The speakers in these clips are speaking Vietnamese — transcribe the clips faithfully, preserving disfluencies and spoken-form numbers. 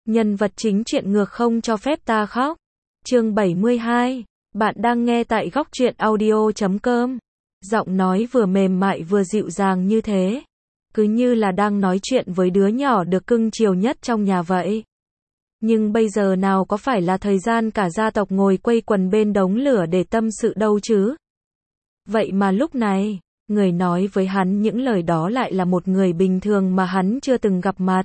Nhân vật chính truyện ngược không cho phép ta khóc. Chương bảy mươi hai. Bạn đang nghe tại góc truyện audio chấm com. Giọng nói vừa mềm mại vừa dịu dàng như thế, cứ như là đang nói chuyện với đứa nhỏ được cưng chiều nhất trong nhà vậy. Nhưng bây giờ nào có phải là thời gian cả gia tộc ngồi quây quần bên đống lửa để tâm sự đâu chứ? Vậy mà lúc này, người nói với hắn những lời đó lại là một người bình thường mà hắn chưa từng gặp mặt.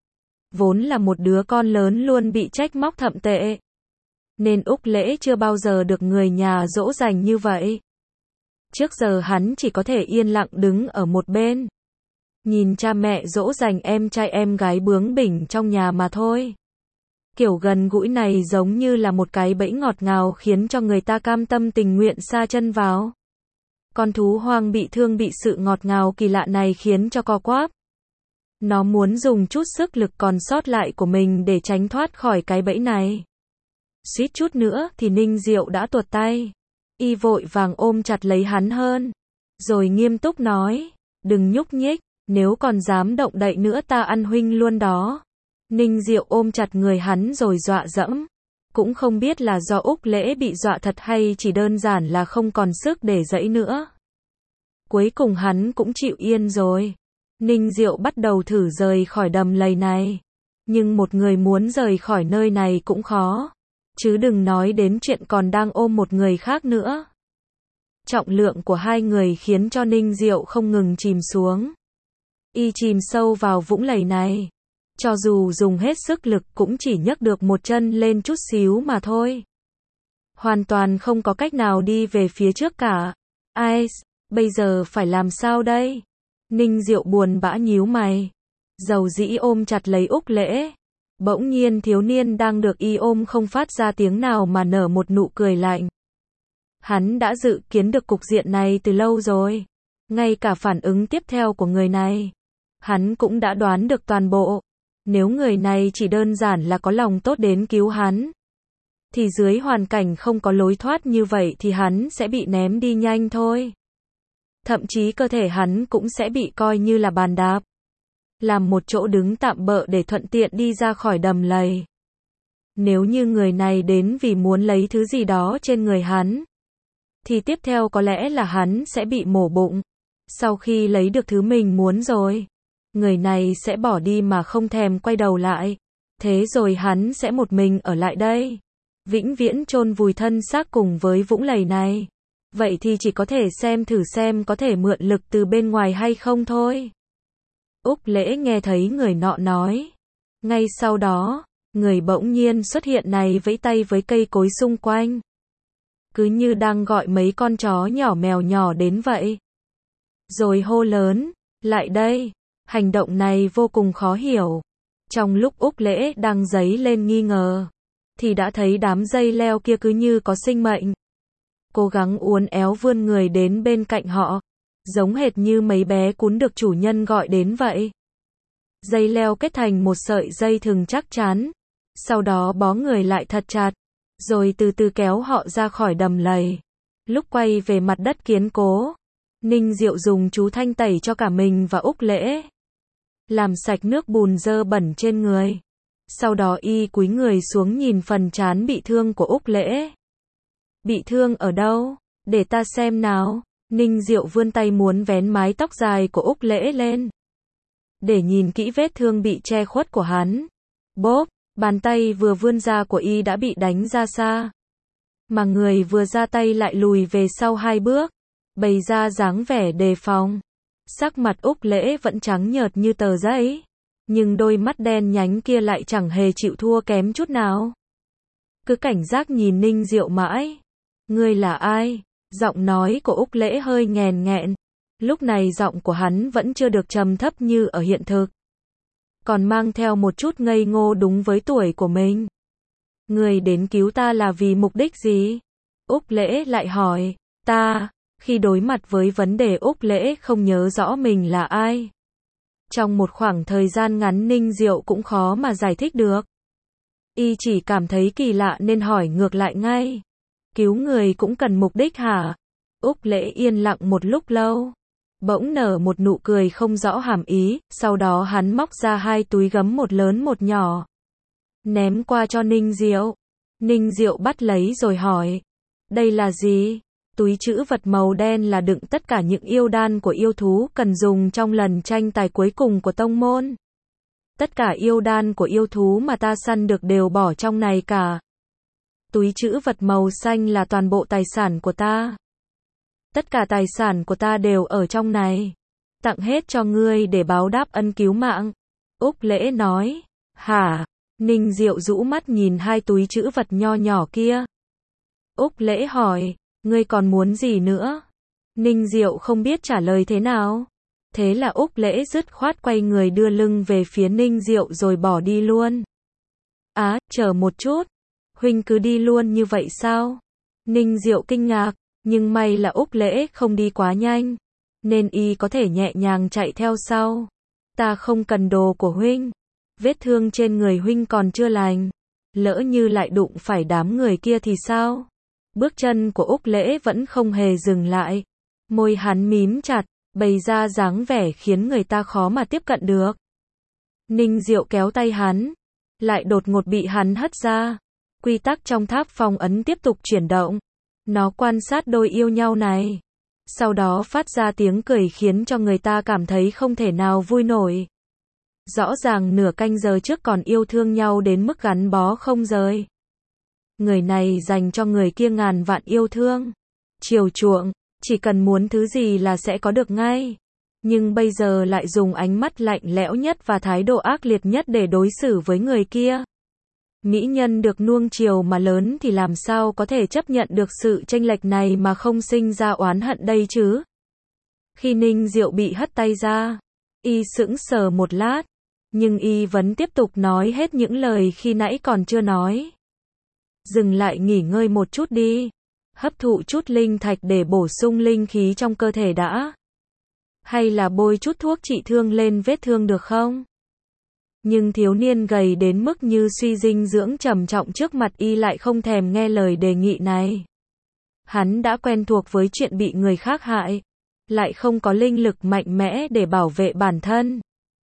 Vốn là một đứa con lớn luôn bị trách móc thậm tệ, nên Úc Lễ chưa bao giờ được người nhà dỗ dành như vậy. Trước giờ hắn chỉ có thể yên lặng đứng ở một bên, nhìn cha mẹ dỗ dành em trai em gái bướng bỉnh trong nhà mà thôi. Kiểu gần gũi này giống như là một cái bẫy ngọt ngào khiến cho người ta cam tâm tình nguyện sa chân vào. Con thú hoang bị thương bị sự ngọt ngào kỳ lạ này khiến cho co quắp. Nó muốn dùng chút sức lực còn sót lại của mình để tránh thoát khỏi cái bẫy này. Suýt chút nữa thì Ninh Diệu đã tuột tay. Y vội vàng ôm chặt lấy hắn hơn, rồi nghiêm túc nói, đừng nhúc nhích, nếu còn dám động đậy nữa ta ăn huynh luôn đó. Ninh Diệu ôm chặt người hắn rồi dọa dẫm. Cũng không biết là do Úc Lễ bị dọa thật hay chỉ đơn giản là không còn sức để dẫy nữa. Cuối cùng hắn cũng chịu yên rồi. Ninh Diệu bắt đầu thử rời khỏi đầm lầy này. Nhưng một người muốn rời khỏi nơi này cũng khó. Chứ đừng nói đến chuyện còn đang ôm một người khác nữa. Trọng lượng của hai người khiến cho Ninh Diệu không ngừng chìm xuống. Y chìm sâu vào vũng lầy này. Cho dù dùng hết sức lực cũng chỉ nhấc được một chân lên chút xíu mà thôi. Hoàn toàn không có cách nào đi về phía trước cả. Ai, bây giờ phải làm sao đây? Ninh Diệu buồn bã nhíu mày. Dầu dĩ ôm chặt lấy Úc Lễ. Bỗng nhiên thiếu niên đang được y ôm không phát ra tiếng nào mà nở một nụ cười lạnh. Hắn đã dự kiến được cục diện này từ lâu rồi. Ngay cả phản ứng tiếp theo của người này, hắn cũng đã đoán được toàn bộ. Nếu người này chỉ đơn giản là có lòng tốt đến cứu hắn, thì dưới hoàn cảnh không có lối thoát như vậy thì hắn sẽ bị ném đi nhanh thôi. Thậm chí cơ thể hắn cũng sẽ bị coi như là bàn đạp, làm một chỗ đứng tạm bợ để thuận tiện đi ra khỏi đầm lầy. Nếu như người này đến vì muốn lấy thứ gì đó trên người hắn, thì tiếp theo có lẽ là hắn sẽ bị mổ bụng. Sau khi lấy được thứ mình muốn rồi, người này sẽ bỏ đi mà không thèm quay đầu lại. Thế rồi hắn sẽ một mình ở lại đây, vĩnh viễn chôn vùi thân xác cùng với vũng lầy này. Vậy thì chỉ có thể xem thử xem có thể mượn lực từ bên ngoài hay không thôi. Úc Lễ nghe thấy người nọ nói. Ngay sau đó, người bỗng nhiên xuất hiện này vẫy tay với cây cối xung quanh. Cứ như đang gọi mấy con chó nhỏ mèo nhỏ đến vậy. Rồi hô lớn, lại đây. Hành động này vô cùng khó hiểu. Trong lúc Úc Lễ đang dấy lên nghi ngờ, thì đã thấy đám dây leo kia cứ như có sinh mệnh. Cố gắng uốn éo vươn người đến bên cạnh họ, giống hệt như mấy bé cún được chủ nhân gọi đến vậy. Dây leo kết thành một sợi dây thừng chắc chắn, sau đó bó người lại thật chặt, rồi từ từ kéo họ ra khỏi đầm lầy. Lúc quay về mặt đất kiên cố, Ninh Diệu dùng chú thanh tẩy cho cả mình và Úc Lễ, làm sạch nước bùn dơ bẩn trên người. Sau đó y cúi người xuống nhìn phần trán bị thương của Úc Lễ. Bị thương ở đâu? Để ta xem nào. Ninh Diệu vươn tay muốn vén mái tóc dài của Úc Lễ lên, để nhìn kỹ vết thương bị che khuất của hắn. Bốp, bàn tay vừa vươn ra của y đã bị đánh ra xa. Mà người vừa ra tay lại lùi về sau hai bước, bày ra dáng vẻ đề phòng. Sắc mặt Úc Lễ vẫn trắng nhợt như tờ giấy, nhưng đôi mắt đen nhánh kia lại chẳng hề chịu thua kém chút nào. Cứ cảnh giác nhìn Ninh Diệu mãi. Ngươi là ai? Giọng nói của Úc Lễ hơi nghèn nghẹn. Lúc này giọng của hắn vẫn chưa được trầm thấp như ở hiện thực, còn mang theo một chút ngây ngô đúng với tuổi của mình. Ngươi đến cứu ta là vì mục đích gì? Úc Lễ lại hỏi. Ta, khi đối mặt với vấn đề Úc Lễ không nhớ rõ mình là ai. Trong một khoảng thời gian ngắn Ninh Diệu cũng khó mà giải thích được. Y chỉ cảm thấy kỳ lạ nên hỏi ngược lại ngay. Cứu người cũng cần mục đích hả? Úc Lễ yên lặng một lúc lâu, bỗng nở một nụ cười không rõ hàm ý, sau đó hắn móc ra hai túi gấm một lớn một nhỏ. ném qua cho Ninh Diệu. Ninh Diệu bắt lấy rồi hỏi, đây là gì? Túi trữ vật màu đen là đựng tất cả những yêu đan của yêu thú cần dùng trong lần tranh tài cuối cùng của tông môn. Tất cả yêu đan của yêu thú mà ta săn được đều bỏ trong này cả. Túi trữ vật màu xanh là toàn bộ tài sản của ta. Tất cả tài sản của ta đều ở trong này. Tặng hết cho ngươi để báo đáp ân cứu mạng. Úc Lễ nói. Hả? Ninh Diệu rũ mắt nhìn hai túi trữ vật nho nhỏ kia. Úc Lễ hỏi, ngươi còn muốn gì nữa? Ninh Diệu không biết trả lời thế nào. Thế là Úc Lễ dứt khoát quay người đưa lưng về phía Ninh Diệu rồi bỏ đi luôn. Á, chờ một chút. Huynh cứ đi luôn như vậy sao? Ninh Diệu kinh ngạc, nhưng may là Úc Lễ không đi quá nhanh, nên y có thể nhẹ nhàng chạy theo sau. Ta không cần đồ của huynh. Vết thương trên người huynh còn chưa lành. Lỡ như lại đụng phải đám người kia thì sao? Bước chân của Úc Lễ vẫn không hề dừng lại. Môi hắn mím chặt, bày ra dáng vẻ khiến người ta khó mà tiếp cận được. Ninh Diệu kéo tay hắn, lại đột ngột bị hắn hất ra. Quy tắc trong tháp phong ấn tiếp tục chuyển động. Nó quan sát đôi yêu nhau này. Sau đó phát ra tiếng cười khiến cho người ta cảm thấy không thể nào vui nổi. Rõ ràng nửa canh giờ trước còn yêu thương nhau đến mức gắn bó không rời. Người này dành cho người kia ngàn vạn yêu thương, chiều chuộng, chỉ cần muốn thứ gì là sẽ có được ngay. Nhưng bây giờ lại dùng ánh mắt lạnh lẽo nhất và thái độ ác liệt nhất để đối xử với người kia. Mỹ nhân được nuông chiều mà lớn thì làm sao có thể chấp nhận được sự chênh lệch này mà không sinh ra oán hận đây chứ? Khi Ninh Diệu bị hất tay ra, y sững sờ một lát, nhưng y vẫn tiếp tục nói hết những lời khi nãy còn chưa nói. Dừng lại nghỉ ngơi một chút đi, hấp thụ chút linh thạch để bổ sung linh khí trong cơ thể đã. Hay là bôi chút thuốc trị thương lên vết thương được không? Nhưng thiếu niên gầy đến mức như suy dinh dưỡng trầm trọng trước mặt y lại không thèm nghe lời đề nghị này. Hắn đã quen thuộc với chuyện bị người khác hại, lại không có linh lực mạnh mẽ để bảo vệ bản thân.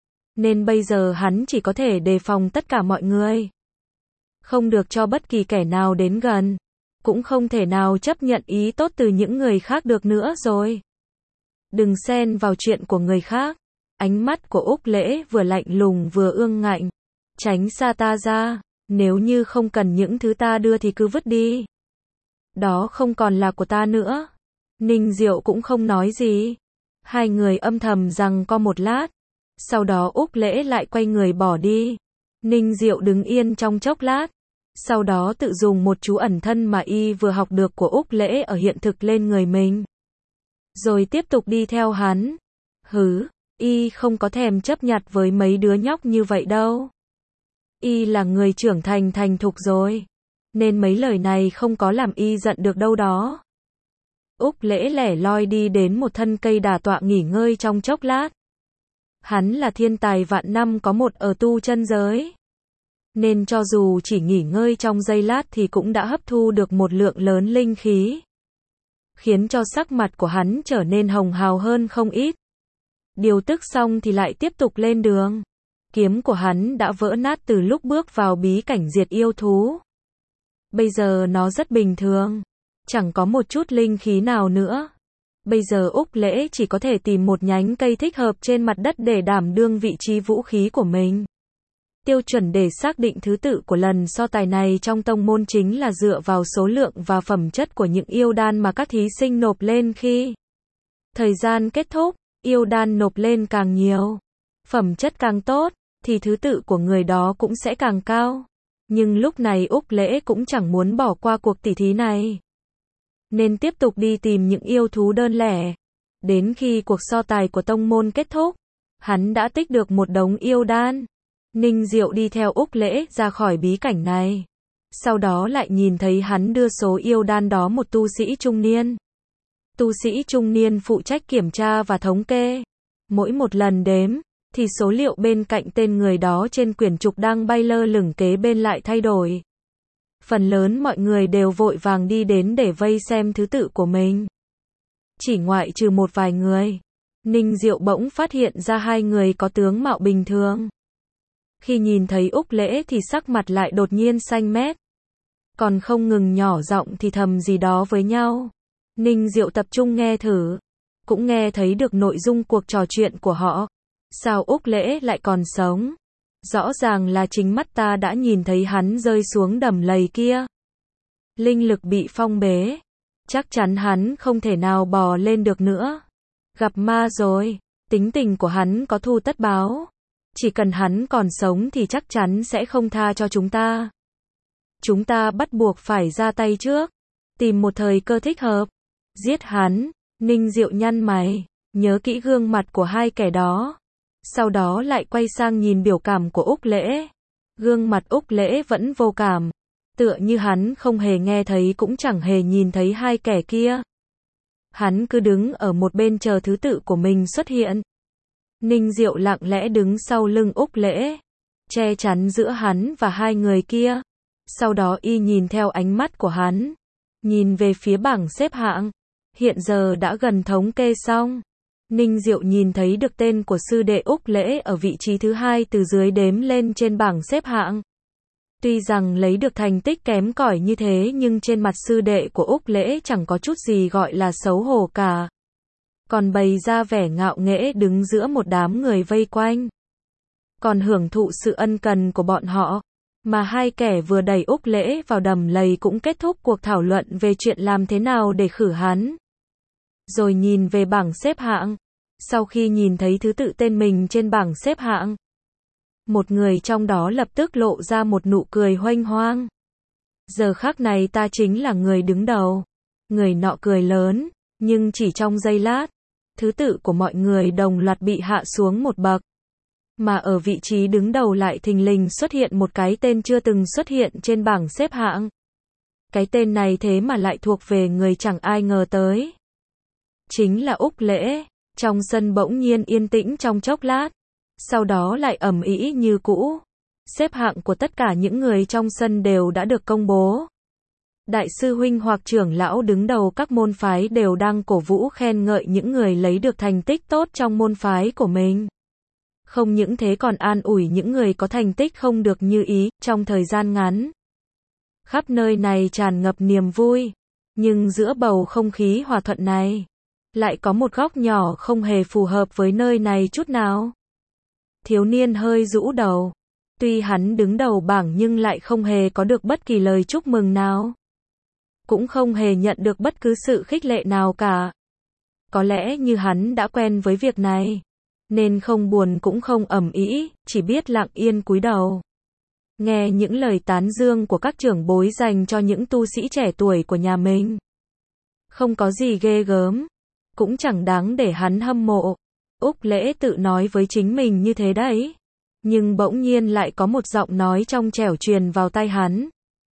Nên bây giờ hắn chỉ có thể đề phòng tất cả mọi người. Không được cho bất kỳ kẻ nào đến gần, cũng không thể nào chấp nhận ý tốt từ những người khác được nữa rồi. Đừng xen vào chuyện của người khác. Ánh mắt của Úc Lễ vừa lạnh lùng vừa ương ngạnh. Tránh xa ta ra, nếu như không cần những thứ ta đưa thì cứ vứt đi. Đó không còn là của ta nữa. Ninh Diệu cũng không nói gì. Hai người âm thầm giằng co một lát. Sau đó Úc Lễ lại quay người bỏ đi. Ninh Diệu đứng yên trong chốc lát. Sau đó tự dùng một chú ẩn thân mà y vừa học được của Úc Lễ ở hiện thực lên người mình. Rồi tiếp tục đi theo hắn. Hứ, y không có thèm chấp nhặt với mấy đứa nhóc như vậy đâu. Y là người trưởng thành thành thục rồi. Nên mấy lời này không có làm y giận được đâu đó. Úc Lễ lẻ loi đi đến một thân cây đà tọa nghỉ ngơi trong chốc lát. Hắn là thiên tài vạn năm có một ở tu chân giới. Nên cho dù chỉ nghỉ ngơi trong giây lát thì cũng đã hấp thu được một lượng lớn linh khí. Khiến cho sắc mặt của hắn trở nên hồng hào hơn không ít. Điều tức xong thì lại tiếp tục lên đường. Kiếm của hắn đã vỡ nát từ lúc bước vào bí cảnh diệt yêu thú. Bây giờ nó rất bình thường. Chẳng có một chút linh khí nào nữa. Bây giờ Úc Lễ chỉ có thể tìm một nhánh cây thích hợp trên mặt đất để đảm đương vị trí vũ khí của mình. Tiêu chuẩn để xác định thứ tự của lần so tài này trong tông môn chính là dựa vào số lượng và phẩm chất của những yêu đan mà các thí sinh nộp lên khi thời gian kết thúc. Yêu đan nộp lên càng nhiều, phẩm chất càng tốt, thì thứ tự của người đó cũng sẽ càng cao. Nhưng lúc này Úc Lễ cũng chẳng muốn bỏ qua cuộc tỉ thí này. Nên tiếp tục đi tìm những yêu thú đơn lẻ. Đến khi cuộc so tài của tông môn kết thúc, hắn đã tích được một đống yêu đan. Ninh Diệu đi theo Úc Lễ ra khỏi bí cảnh này. Sau đó lại nhìn thấy hắn đưa số yêu đan đó một tu sĩ trung niên. Tu sĩ trung niên phụ trách kiểm tra và thống kê. Mỗi một lần đếm, thì số liệu bên cạnh tên người đó trên quyển trục đang bay lơ lửng kế bên lại thay đổi. Phần lớn mọi người đều vội vàng đi đến để vây xem thứ tự của mình. Chỉ ngoại trừ một vài người. Ninh Diệu bỗng phát hiện ra hai người có tướng mạo bình thường. Khi nhìn thấy Úc Lễ thì sắc mặt lại đột nhiên xanh mét. Còn không ngừng nhỏ giọng thì thầm gì đó với nhau. Ninh Diệu tập trung nghe thử. Cũng nghe thấy được nội dung cuộc trò chuyện của họ. Sao Úc Lễ lại còn sống? Rõ ràng là chính mắt ta đã nhìn thấy hắn rơi xuống đầm lầy kia. Linh lực bị phong bế. Chắc chắn hắn không thể nào bò lên được nữa. Gặp ma rồi. Tính tình của hắn có thu tất báo. Chỉ cần hắn còn sống thì chắc chắn sẽ không tha cho chúng ta. Chúng ta bắt buộc phải ra tay trước. Tìm một thời cơ thích hợp. Giết hắn. Ninh Diệu nhăn mày. Nhớ kỹ gương mặt của hai kẻ đó. Sau đó lại quay sang nhìn biểu cảm của Úc Lễ. Gương mặt Úc Lễ vẫn vô cảm. Tựa như hắn không hề nghe thấy cũng chẳng hề nhìn thấy hai kẻ kia. Hắn cứ đứng ở một bên chờ thứ tự của mình xuất hiện. Ninh Diệu lặng lẽ đứng sau lưng Úc Lễ. Che chắn giữa hắn và hai người kia. Sau đó y nhìn theo ánh mắt của hắn. Nhìn về phía bảng xếp hạng. Hiện giờ đã gần thống kê xong. Ninh Diệu nhìn thấy được tên của sư đệ Úc Lễ ở vị trí thứ hai từ dưới đếm lên trên bảng xếp hạng. Tuy rằng lấy được thành tích kém cỏi như thế nhưng trên mặt sư đệ của Úc Lễ chẳng có chút gì gọi là xấu hổ cả. Còn bày ra vẻ ngạo nghễ đứng giữa một đám người vây quanh. Còn hưởng thụ sự ân cần của bọn họ. Mà hai kẻ vừa đẩy Úc Lễ vào đầm lầy cũng kết thúc cuộc thảo luận về chuyện làm thế nào để khử hắn. Rồi nhìn về bảng xếp hạng. Sau khi nhìn thấy thứ tự tên mình trên bảng xếp hạng. Một người trong đó lập tức lộ ra một nụ cười huênh hoang. Giờ khắc này ta chính là người đứng đầu. Người nọ cười lớn, nhưng chỉ trong giây lát. Thứ tự của mọi người đồng loạt bị hạ xuống một bậc. Mà ở vị trí đứng đầu lại thình lình xuất hiện một cái tên chưa từng xuất hiện trên bảng xếp hạng. Cái tên này thế mà lại thuộc về người chẳng ai ngờ tới. Chính là Úc Lễ. Trong sân bỗng nhiên yên tĩnh trong chốc lát. Sau đó lại ầm ĩ như cũ. Xếp hạng của tất cả những người trong sân đều đã được công bố. Đại sư huynh hoặc trưởng lão đứng đầu các môn phái đều đang cổ vũ khen ngợi những người lấy được thành tích tốt trong môn phái của mình. Không những thế còn an ủi những người có thành tích không được như ý trong thời gian ngắn. Khắp nơi này tràn ngập niềm vui. Nhưng giữa bầu không khí hòa thuận này, lại có một góc nhỏ không hề phù hợp với nơi này chút nào. Thiếu niên hơi rũ đầu. Tuy hắn đứng đầu bảng nhưng lại không hề có được bất kỳ lời chúc mừng nào. Cũng không hề nhận được bất cứ sự khích lệ nào cả. Có lẽ như hắn đã quen với việc này. Nên không buồn cũng không ầm ĩ, chỉ biết lặng yên cúi đầu. Nghe những lời tán dương của các trưởng bối dành cho những tu sĩ trẻ tuổi của nhà mình. Không có gì ghê gớm. Cũng chẳng đáng để hắn hâm mộ. Úc Lễ tự nói với chính mình như thế đấy. Nhưng bỗng nhiên lại có một giọng nói trong trẻo truyền vào tai hắn.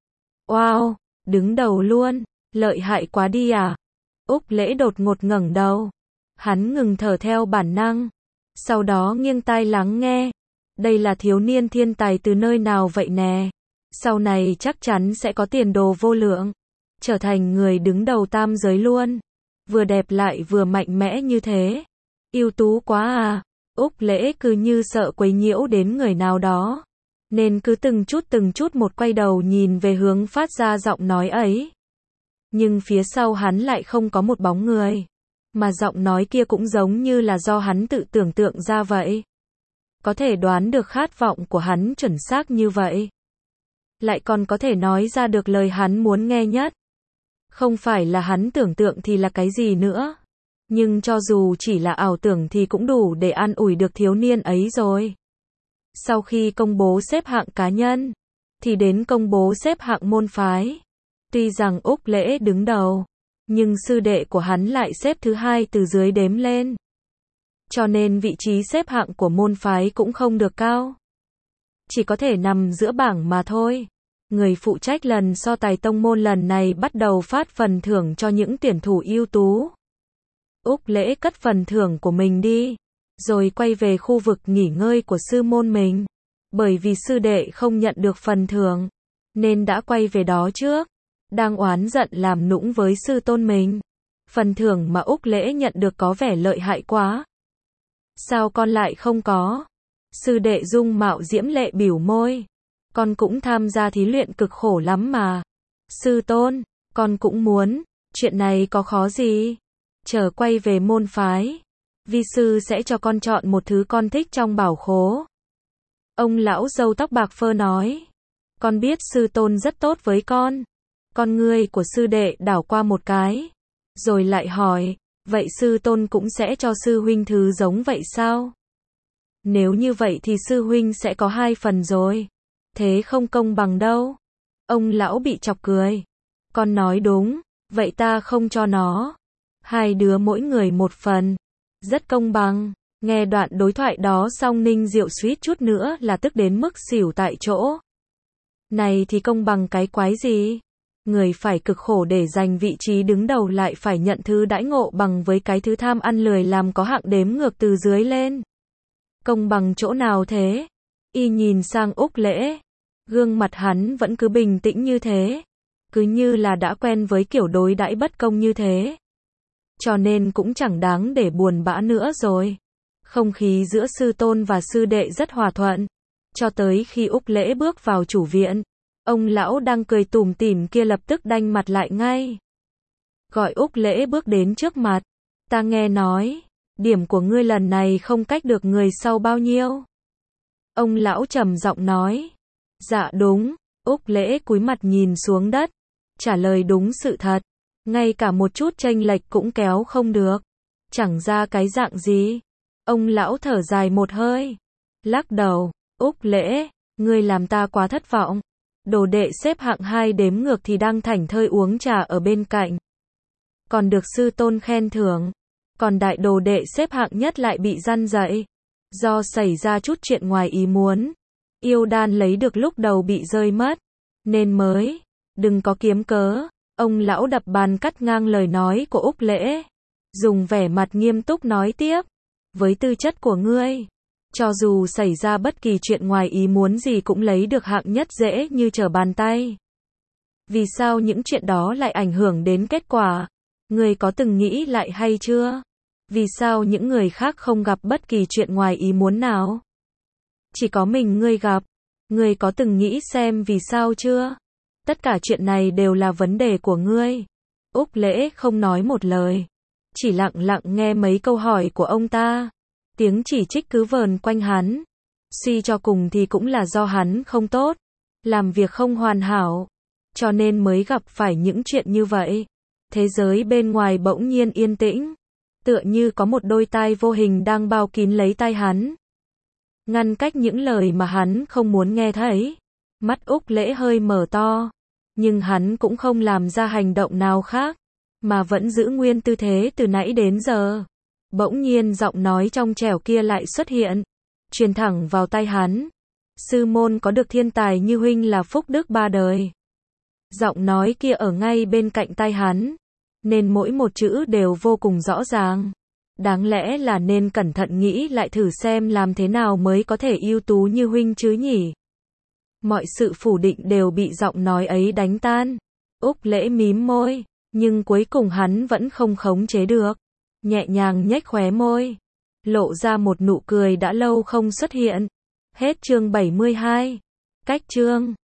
Wow, đứng đầu luôn, lợi hại quá đi à? Úc Lễ đột ngột ngẩng đầu. Hắn ngừng thở theo bản năng. Sau đó nghiêng tai lắng nghe. Đây là thiếu niên thiên tài từ nơi nào vậy nè? Sau này chắc chắn sẽ có tiền đồ vô lượng. Trở thành người đứng đầu tam giới luôn. Vừa đẹp lại vừa mạnh mẽ như thế. Ưu tú quá à. Úc Lễ cứ như sợ quấy nhiễu đến người nào đó. Nên cứ từng chút từng chút một quay đầu nhìn về hướng phát ra giọng nói ấy. Nhưng phía sau hắn lại không có một bóng người. Mà giọng nói kia cũng giống như là do hắn tự tưởng tượng ra vậy. Có thể đoán được khát vọng của hắn chuẩn xác như vậy. Lại còn có thể nói ra được lời hắn muốn nghe nhất. Không phải là hắn tưởng tượng thì là cái gì nữa. Nhưng cho dù chỉ là ảo tưởng thì cũng đủ để an ủi được thiếu niên ấy rồi. Sau khi công bố xếp hạng cá nhân, thì đến công bố xếp hạng môn phái. Tuy rằng Úc Lễ đứng đầu, nhưng sư đệ của hắn lại xếp thứ hai từ dưới đếm lên. Cho nên vị trí xếp hạng của môn phái cũng không được cao. Chỉ có thể nằm giữa bảng mà thôi. Người phụ trách lần so tài tông môn lần này bắt đầu phát phần thưởng cho những tuyển thủ ưu tú. Úc Lễ cất phần thưởng của mình đi, rồi quay về khu vực nghỉ ngơi của sư môn mình. Bởi vì sư đệ không nhận được phần thưởng, nên đã quay về đó trước. Đang oán giận làm nũng với sư tôn mình. Phần thưởng mà Úc Lễ nhận được có vẻ lợi hại quá. Sao con lại không có? Sư đệ dung mạo diễm lệ bỉu môi. Con cũng tham gia thí luyện cực khổ lắm mà. Sư tôn, con cũng muốn, chuyện này có khó gì? Chờ quay về môn phái, vi sư sẽ cho con chọn một thứ con thích trong bảo khố. Ông lão râu tóc bạc phơ nói. Con biết sư tôn rất tốt với con. Con ngươi của sư đệ đảo qua một cái. Rồi lại hỏi, vậy sư tôn cũng sẽ cho sư huynh thứ giống vậy sao? Nếu như vậy thì sư huynh sẽ có hai phần rồi. Thế không công bằng đâu. Ông lão bị chọc cười. Con nói đúng, vậy ta không cho nó. Hai đứa mỗi người một phần. Rất công bằng. Nghe đoạn đối thoại đó xong Ninh Diệu suýt chút nữa là tức đến mức xỉu tại chỗ. Này thì công bằng cái quái gì? Người phải cực khổ để giành vị trí đứng đầu lại phải nhận thứ đãi ngộ bằng với cái thứ tham ăn lười làm có hạng đếm ngược từ dưới lên. Công bằng chỗ nào thế? Y nhìn sang Úc Lễ. Gương mặt hắn vẫn cứ bình tĩnh như thế. Cứ như là đã quen với kiểu đối đãi bất công như thế. Cho nên cũng chẳng đáng để buồn bã nữa rồi. Không khí giữa sư tôn và sư đệ rất hòa thuận. Cho tới khi Úc Lễ bước vào chủ viện. Ông lão đang cười tủm tỉm kia lập tức đanh mặt lại ngay. Gọi Úc Lễ bước đến trước mặt. Ta nghe nói, điểm của ngươi lần này không cách được người sau bao nhiêu. Ông lão trầm giọng nói. Dạ đúng. Úc Lễ cúi mặt nhìn xuống đất. Trả lời đúng sự thật. Ngay cả một chút chênh lệch cũng kéo không được. Chẳng ra cái dạng gì. Ông lão thở dài một hơi. Lắc đầu. Úc Lễ, ngươi làm ta quá thất vọng. Đồ đệ xếp hạng hai đếm ngược thì đang thảnh thơi uống trà ở bên cạnh. Còn được sư tôn khen thưởng. Còn đại đồ đệ xếp hạng nhất lại bị răn dạy. Do xảy ra chút chuyện ngoài ý muốn. Yêu đan lấy được lúc đầu bị rơi mất. Nên mới. Đừng có kiếm cớ. Ông lão đập bàn cắt ngang lời nói của Úc Lễ. Dùng vẻ mặt nghiêm túc nói tiếp. Với tư chất của ngươi. Cho dù xảy ra bất kỳ chuyện ngoài ý muốn gì cũng lấy được hạng nhất dễ như trở bàn tay. Vì sao những chuyện đó lại ảnh hưởng đến kết quả? Ngươi có từng nghĩ lại hay chưa? Vì sao những người khác không gặp bất kỳ chuyện ngoài ý muốn nào? Chỉ có mình ngươi gặp. Ngươi có từng nghĩ xem vì sao chưa? Tất cả chuyện này đều là vấn đề của ngươi. Úc Lễ không nói một lời. Chỉ lặng lặng nghe mấy câu hỏi của ông ta. Tiếng chỉ trích cứ vờn quanh hắn. Suy cho cùng thì cũng là do hắn không tốt. Làm việc không hoàn hảo. Cho nên mới gặp phải những chuyện như vậy. Thế giới bên ngoài bỗng nhiên yên tĩnh. Tựa như có một đôi tai vô hình đang bao kín lấy tai hắn. Ngăn cách những lời mà hắn không muốn nghe thấy. Mắt Úc Lễ hơi mở to. Nhưng hắn cũng không làm ra hành động nào khác. Mà vẫn giữ nguyên tư thế từ nãy đến giờ. Bỗng nhiên giọng nói trong trẻo kia lại xuất hiện. Truyền thẳng vào tai hắn. Sư môn có được thiên tài như huynh là phúc đức ba đời. Giọng nói kia ở ngay bên cạnh tai hắn. Nên mỗi một chữ đều vô cùng rõ ràng. Đáng lẽ là nên cẩn thận nghĩ lại thử xem làm thế nào mới có thể ưu tú như huynh chứ nhỉ. Mọi sự phủ định đều bị giọng nói ấy đánh tan. Úc Lễ mím môi. Nhưng cuối cùng hắn vẫn không khống chế được. Nhẹ nhàng nhếch khóe môi. Lộ ra một nụ cười đã lâu không xuất hiện. Hết chương bảy mươi hai. Cách chương.